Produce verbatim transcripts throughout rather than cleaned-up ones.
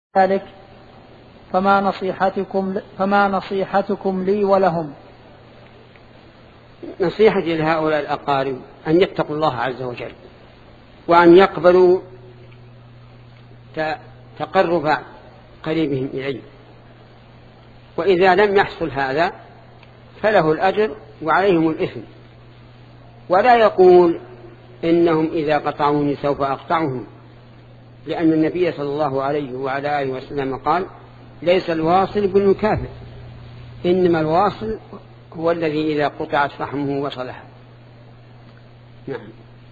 ذلك فما نصيحتكم فما نصيحتكم لي ولهم؟ نصيحتي لهؤلاء الأقارب أن يتقوا الله عز وجل، وأن يقبلوا تقرب قريبهم إليه، وإذا لم يحصل هذا فله الأجر وعليهم الإثم، ولا يقول إنهم إذا قطعوني سوف أقطعهم، لأن النبي صلى الله عليه وعلى آله وسلم قال: ليس الواصل بالمكافئ، إنما الواصل هو الذي إذا قطعت رحمه وصلها. نعم.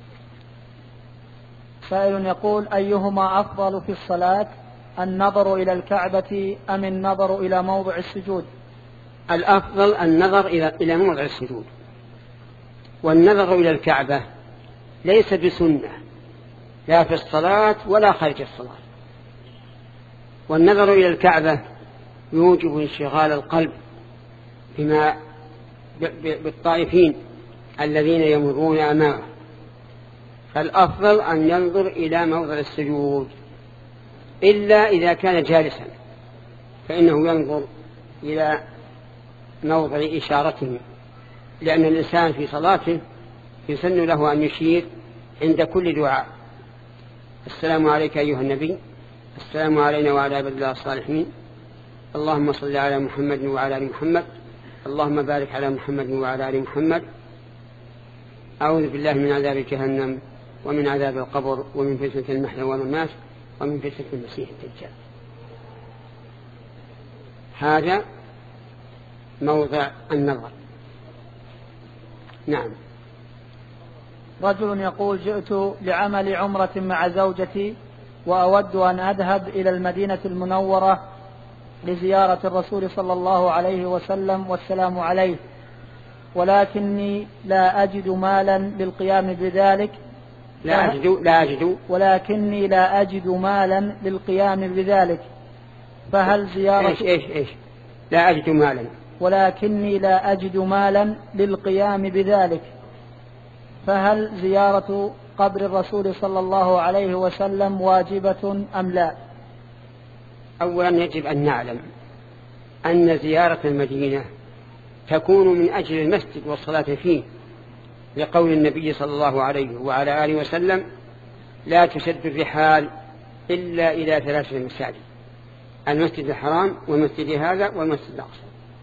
سائل يقول: أيهما أفضل في الصلاة، النظر إلى الكعبة أم النظر إلى موضع السجود؟ الأفضل النظر إلى موضع السجود، والنظر إلى الكعبة ليس بسنة لا في الصلاة ولا خارج الصلاة، والنظر إلى الكعبة يوجب انشغال القلب بما بالطائفين الذين يمرون أمامه، فالأفضل أن ينظر إلى موضع السجود، إلا إذا كان جالسا فإنه ينظر إلى موضع إشارته، لأن الإنسان في صلاته يسن له أن يشير عند كل دعاء: السلام عليك أيها النبي، السلام علينا وعلى عباد الله الصالحين، اللهم صل على محمد وعلى آل محمد، اللهم بارك على محمد وعلى آل محمد، أعوذ بالله من عذاب جهنم ومن عذاب القبر ومن فتنة المحيا والممات ومن فتنة المسيح الدجال. هذا موضع النظر. نعم. رجل يقول: جئت لعمل عمرة مع زوجتي وأود أن أذهب إلى المدينة المنورة لزيارة الرسول صلى الله عليه وسلم والسلام عليه، ولكني لا أجد مالا للقيام بذلك لا أجد لا أجد ولكني لا أجد مالا للقيام بذلك فهل زيارة إيش إيش إيش لا أجد مالا ولكني لا أجد مالا للقيام بذلك فهل زيارة قبر الرسول صلى الله عليه وسلم واجبة أم لا؟ أولا يجب أن نعلم أن زيارة المدينة تكون من أجل المسجد والصلاة فيه، لقول النبي صلى الله عليه وعلى آله وسلم: لا تشد الرحال إلا إلى ثلاثة مساجد: المسجد الحرام والمسجد هذا والمسجد الأقصى.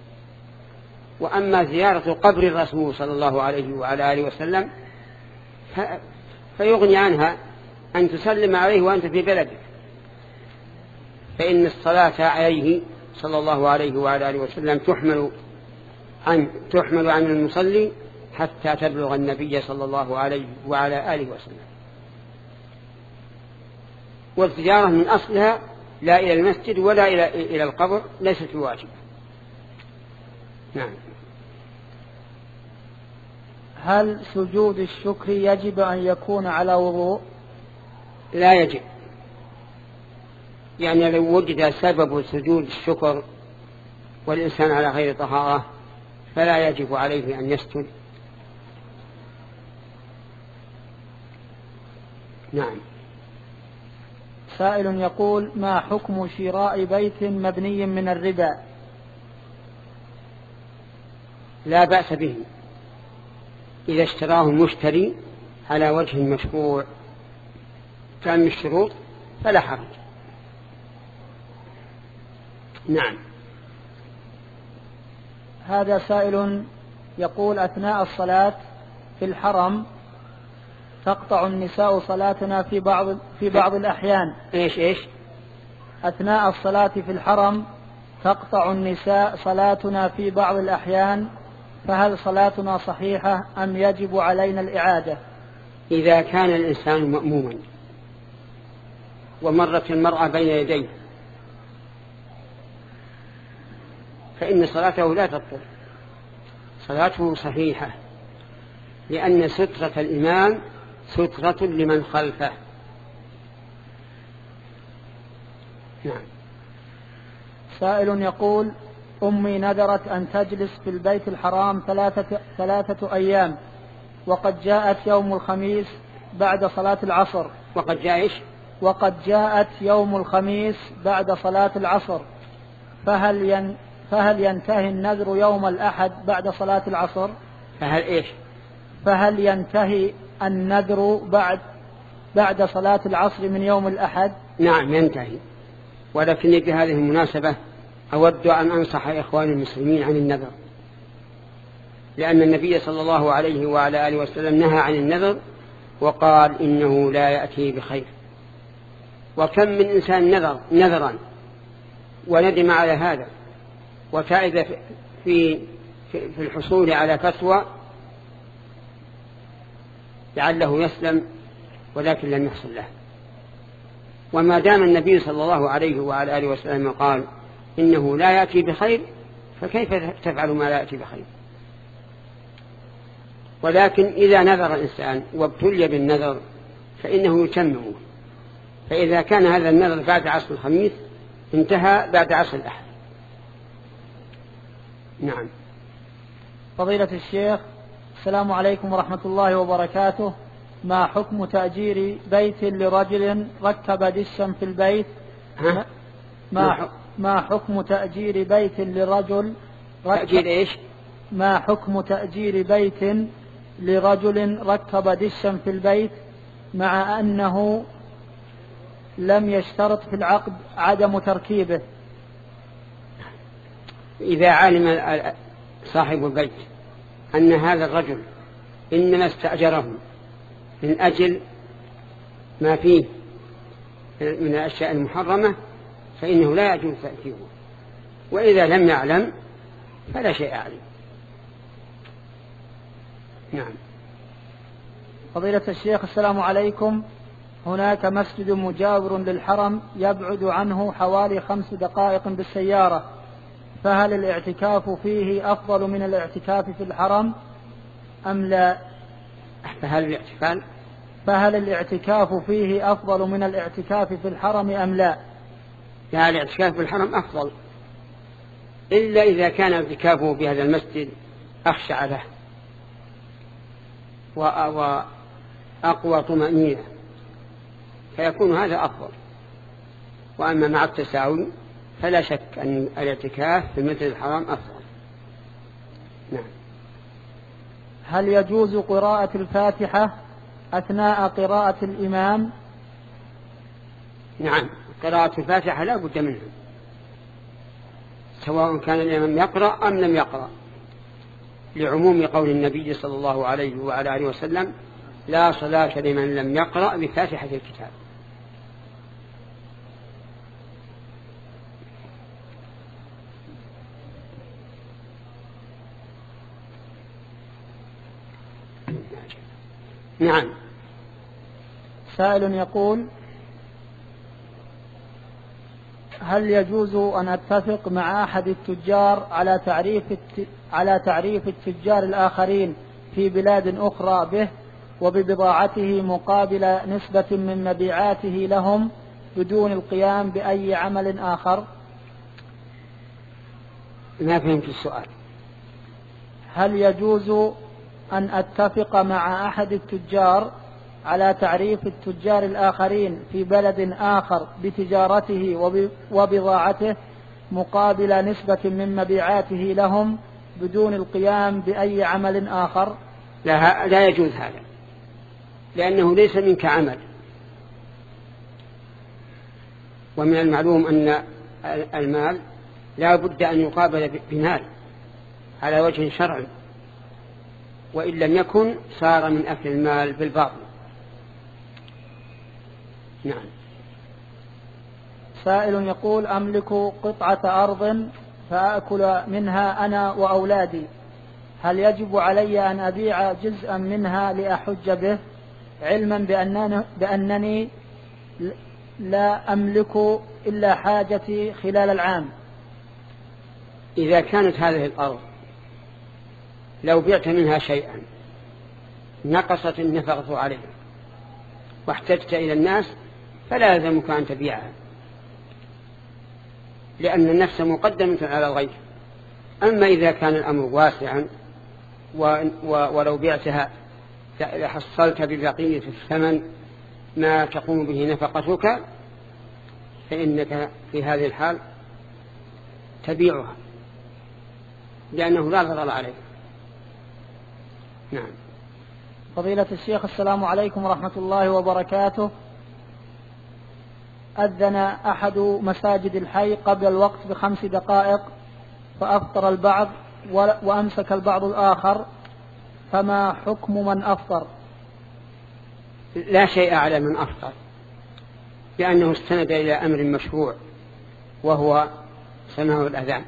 وأما زيارة قبر الرسول صلى الله عليه وعلى آله وسلم فيغني عنها أن تسلم عليه وأنت في بلدك، فإن الصلاة عليه صلى الله عليه وعلى آله وسلم تحمل عن تحمل عن المصلي حتى تبلغ النبي صلى الله عليه وعلى آله وسلم. والزيارة من أصلها لا إلى المسجد ولا إلى إلى القبر ليست بواجبة. نعم. هل سجود الشكر يجب أن يكون على وضوء؟ لا يجب، يعني لو وجد سبب سجود الشكر والإنسان على غير طهارة فلا يجب عليه أن يسجد. نعم. سائل يقول: ما حكم شراء بيت مبني من الربا؟ لا بأس به إذا اشتراه المشتري على وجه مشروع كان الشروط فلا حرج. نعم. هذا سائل يقول: أثناء الصلاة في الحرم تقطع النساء صلاتنا في بعض في بعض الأحيان. إيش إيش أثناء الصلاة في الحرم تقطع النساء صلاتنا في بعض الأحيان، فهل صلاتنا صحيحة أم يجب علينا الإعادة؟ إذا كان الإنسان مأموما ومرت المرأة بين يديه فإن صلاته لا تبطل، صلاته صحيحة، لأن سترة الإمام سترة لمن خلفه. نعم. سائل يقول: أمي نذرت أن تجلس في البيت الحرام ثلاثة, ثلاثة أيام، وقد جاءت يوم الخميس بعد صلاة العصر. وقد جاء إيش؟ وقد جاءت يوم الخميس بعد صلاة العصر، فهل ين فهل ينتهي النذر يوم الأحد بعد صلاة العصر؟ فهل إيش؟ فهل ينتهي النذر بعد بعد صلاة العصر من يوم الأحد؟ نعم ينتهي، ولكن في هذه المناسبة أود أن أنصح إخواني المسلمين عن النذر، لأن النبي صلى الله عليه وعلى آله وسلم نهى عن النذر وقال إنه لا يأتي بخير. وكم من إنسان نذر نذرا وندم على هذا وتعب في في الحصول على فتوى لعله يسلم ولكن لم يحصل له. وما دام النبي صلى الله عليه وعلى آله وسلم قال إنه لا يأتي بخير، فكيف تفعل ما لا يأتي بخير؟ ولكن إذا نذر الإنسان وابتلي بالنذر فإنه يتمه، فإذا كان هذا النذر بعد عصر الخميس انتهى بعد عصر الأحد. نعم. فضيلة الشيخ، السلام عليكم ورحمة الله وبركاته. ما حكم تأجير بيت لرجل ركب دشا في البيت؟ ها؟ ما, ما حكم تأجير بيت لرجل تأجير إيش؟ ما حكم تأجير بيت لرجل ركب دشا في البيت مع أنه لم يشترط في العقد عدم تركيبه؟ إذا علم صاحب البيت أن هذا الرجل إنما استأجره من أجل ما فيه من الأشياء المحرمة فإنه لا يجوز تأكيده، وإذا لم يعلم فلا شيء عليه. نعم. فضيلة الشيخ، السلام عليكم. هناك مسجد مجاور للحرم يبعد عنه حوالي خمس دقائق بالسيارة، فهل الاعتكاف فيه أفضل من الاعتكاف في الحرم أم لا؟ فهل الاعتكاف فهل الاعتكاف فيه أفضل من الاعتكاف في الحرم أم لا؟ لا، الاعتكاف في الحرم أفضل، إلا إذا كان اعتكافه بهذا المسجد أخشع له وأقوى طمأنينة فيكون هذا أفضل. وأما مع التساوي فلا شك أن الاعتكاف في المسجد الحرام أفضل. نعم. هل يجوز قراءة الفاتحة أثناء قراءة الإمام؟ نعم، قراءة الفاتحة لا بد منها، سواء كان الإمام يقرأ أم لم يقرأ، لعموم قول النبي صلى الله عليه وعلى آله وسلم: لا صلاة لمن لم يقرأ بفاتحة الكتاب. نعم. سائل يقول: هل يجوز أن أتفق مع أحد التجار على تعريف على تعريف التجار الآخرين في بلاد أخرى به وببضاعته مقابل نسبة من مبيعاته لهم بدون القيام بأي عمل آخر؟ ما فهمت السؤال. هل يجوز أن أتفق مع أحد التجار على تعريف التجار الآخرين في بلد آخر بتجارته وبضاعته مقابل نسبة من مبيعاته لهم بدون القيام بأي عمل آخر؟ لا, لا يجوز هذا، لأنه ليس منك عمل. ومن المعلوم أن المال لا بد أن يقابل بمال على وجه شرعي، وإن لم يكن صار من أكل المال بالباطل. نعم. سائل يقول: أملك قطعة أرض فأكل منها أنا وأولادي، هل يجب علي أن أبيع جزءا منها لأحج به، علما بأنني, بأنني لا أملك إلا حاجتي خلال العام؟ إذا كانت هذه الأرض لو بعت منها شيئا نقصت النفقة عليها واحتجت إلى الناس فلا يلزمك أن تبيعها، لأن النفس مقدمة على الغير. أما إذا كان الأمر واسعا ولو بعتها لحصلت ببقية الثمن ما تقوم به نفقتك فإنك في هذه الحال تبيعها لأنه لا ضرر عليك. نعم. فضيلة الشيخ السلام عليكم ورحمة الله وبركاته. أذن أحد مساجد الحي قبل الوقت بخمس دقائق فأفطر البعض وأمسك البعض الآخر، فما حكم من أفطر؟ لا شيء على من أفطر، لأنه استند إلى أمر مشروع وهو سماع الأذان.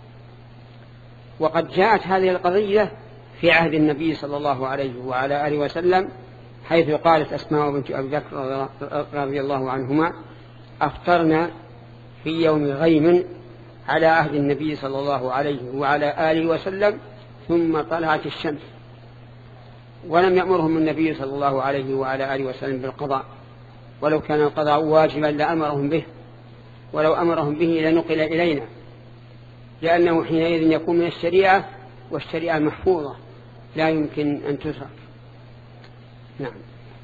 وقد جاءت هذه القضية في عهد النبي صلى الله عليه وعلى آله وسلم، حيث قالت أسماء بنت أبي بكر رضي الله عنهما: أفطرنا في يوم غيم على عهد النبي صلى الله عليه وعلى آله وسلم ثم طلعت الشمس. ولم يأمرهم النبي صلى الله عليه وعلى آله وسلم بالقضاء، ولو كان القضاء واجبا لأمرهم به، ولو أمرهم به لنقل إلينا، لأنه حينئذ يكون من الشريعة، والشريعة محفوظة لا يمكن أن تترك. نعم.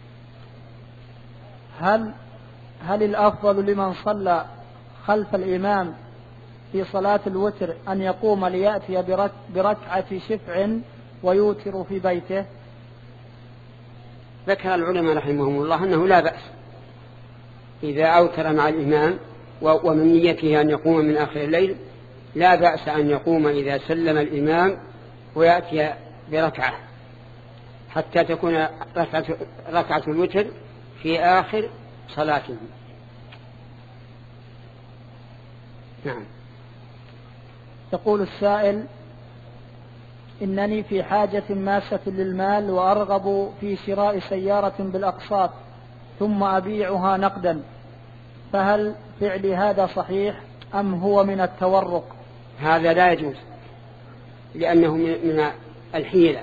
هل هل الأفضل لمن صلى خلف الإمام في صلاة الوتر أن يقوم ليأتي برك بركعة شفع ويوتر في بيته؟ ذكر العلماء رحمهم الله أنه لا بأس إذا أوتر مع الإمام ومن نيته أن يقوم من آخر الليل، لا بأس أن يقوم إذا سلم الإمام ويأتي بركعة حتى تكون ركعة, ركعة الوتر في آخر صلاته. نعم. يقول السائل: إنني في حاجة ماسة للمال وأرغب في شراء سيارة بالأقساط ثم أبيعها نقدا، فهل فعلي هذا صحيح أم هو من التورق؟ هذا لا يجوز، لأنه من الحيلة.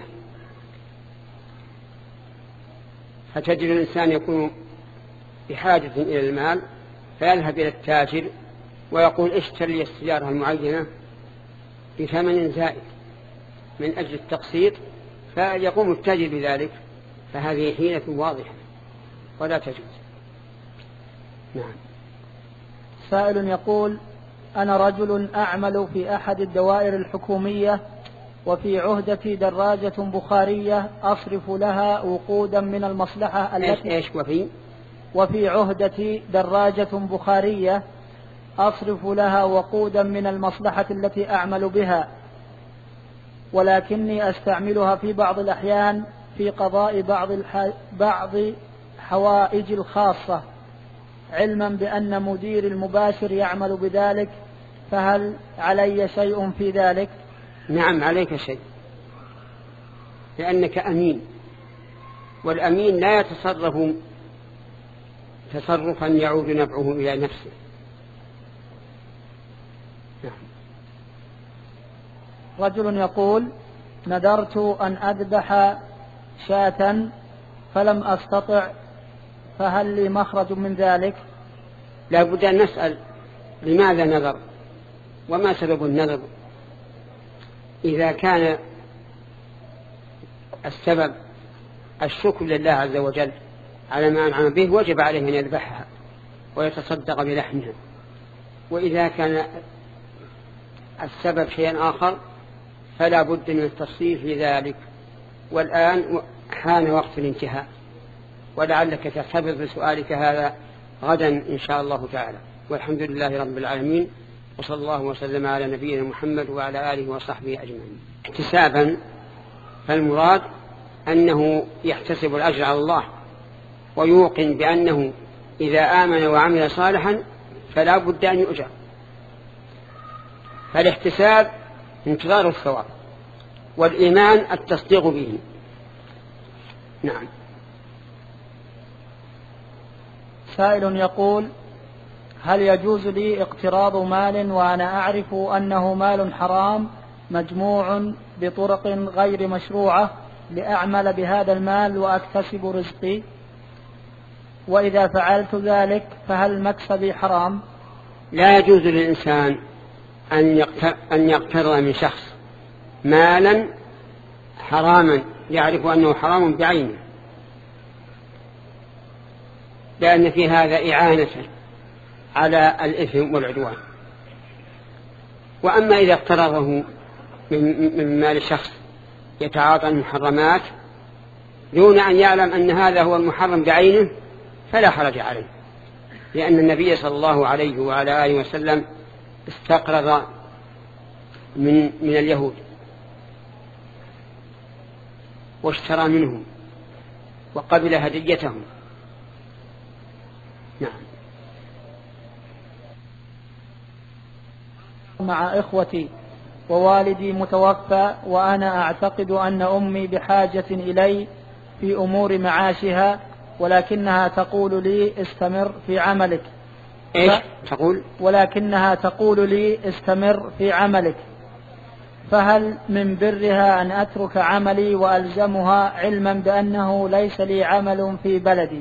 فتجد الإنسان يكون بحاجة إلى المال فيذهب إلى التاجر ويقول: اشتري السيارة المعينة بثمن زائد من أجل التقسيط، فيقوم التاجر بذلك، فهذه حيلة واضحة ولا تجوز. نعم. سائل يقول: أنا رجل أعمل في أحد الدوائر الحكومية وفي عهدتي دراجة بخارية أصرف لها وقودا من المصلحة التي إيش وفي وفي عهدتي دراجة بخارية أصرف لها وقودا من المصلحة التي أعمل بها، ولكني أستعملها في بعض الأحيان في قضاء بعض, الح... بعض حوائج الخاصة، علما بأن مدير المباشر يعمل بذلك، فهل علي شيء في ذلك؟ نعم عليك شيء، لأنك أمين، والأمين لا يتصرف تصرفا يعود نفعه إلى نفسه. نعم. رجل يقول: نذرت أن أذبح شاة فلم أستطع، فهل لي مخرج من ذلك؟ لا بد أن نسأل لماذا نذر وما سبب النذر. إذا كان السبب الشكر لله عز وجل على ما أنعم به وجب عليه أن يذبحها ويتصدق بلحمها، وإذا كان السبب شيئا آخر فلا بد من التفصيل في ذلك. والآن حان وقت الانتهاء، ولعلك تحتفظ بسؤالك هذا غدا إن شاء الله تعالى. والحمد لله رب العالمين، وصلى الله وسلم على نبينا محمد وعلى آله وصحبه أجمعين. احتسابا، فالمراد أنه يحتسب الأجر على الله ويوقن بأنه إذا آمن وعمل صالحا فلا بد أن يؤجر. فالاحتساب انتظار الثواب، والإيمان التصديق به. نعم. سائل يقول: هل يجوز لي اقتراض مال وأنا أعرف أنه مال حرام مجموع بطرق غير مشروعة لأعمل بهذا المال وأكتسب رزقي، وإذا فعلت ذلك فهل مكسبي حرام؟ لا يجوز للإنسان أن يقترض من شخص مالا حراما يعرف أنه حرام بعينه، لأن في هذا إعانة على الإثم والعدوان. وأما إذا اقترضه من مال شخص يتعاطى المحرمات دون أن يعلم أن هذا هو المحرم بعينه فلا حرج عليه، لأن النبي صلى الله عليه وعلى آله وسلم استقرض من من اليهود واشترى منهم وقبل هديتهم. نعم. مع إخوتي ووالدي متوفى، وأنا أعتقد أن أمي بحاجة إلي في أمور معاشها، ولكنها تقول لي استمر في عملك. إيش تقول؟ ولكنها تقول لي استمر في عملك، فهل من برها أن أترك عملي وألزمها علما بأنه ليس لي عمل في بلدي؟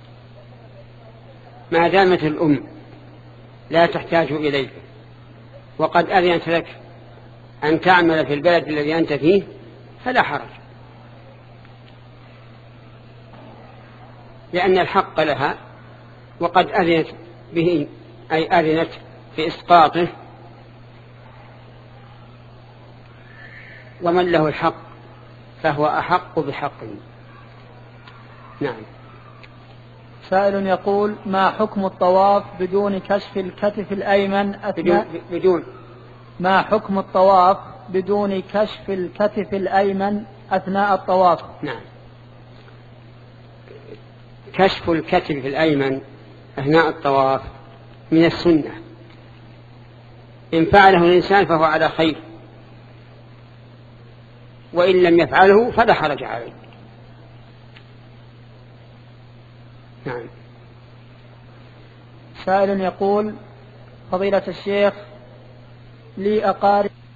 ما دامت الأم لا تحتاج إليك وقد أذنت لك أن تعمل في البلد الذي أنت فيه فلا حرج، لأن الحق لها وقد أذنت به، أي أذنت في إسقاطه، ومن له الحق فهو أحق بحقه. نعم. سائل يقول: ما حكم الطواف بدون كشف الكتف الأيمن أثناء بدون, بدون ما حكم الطواف بدون كشف الكتف الأيمن أثناء الطواف؟ نعم. كشف الكتف الأيمن أثناء الطواف من السنة، إن فعله الإنسان فهو على خير، وإن لم يفعله فلا حرج عليه. نعم. سائل يقول: فضيلة الشيخ، لي أقارب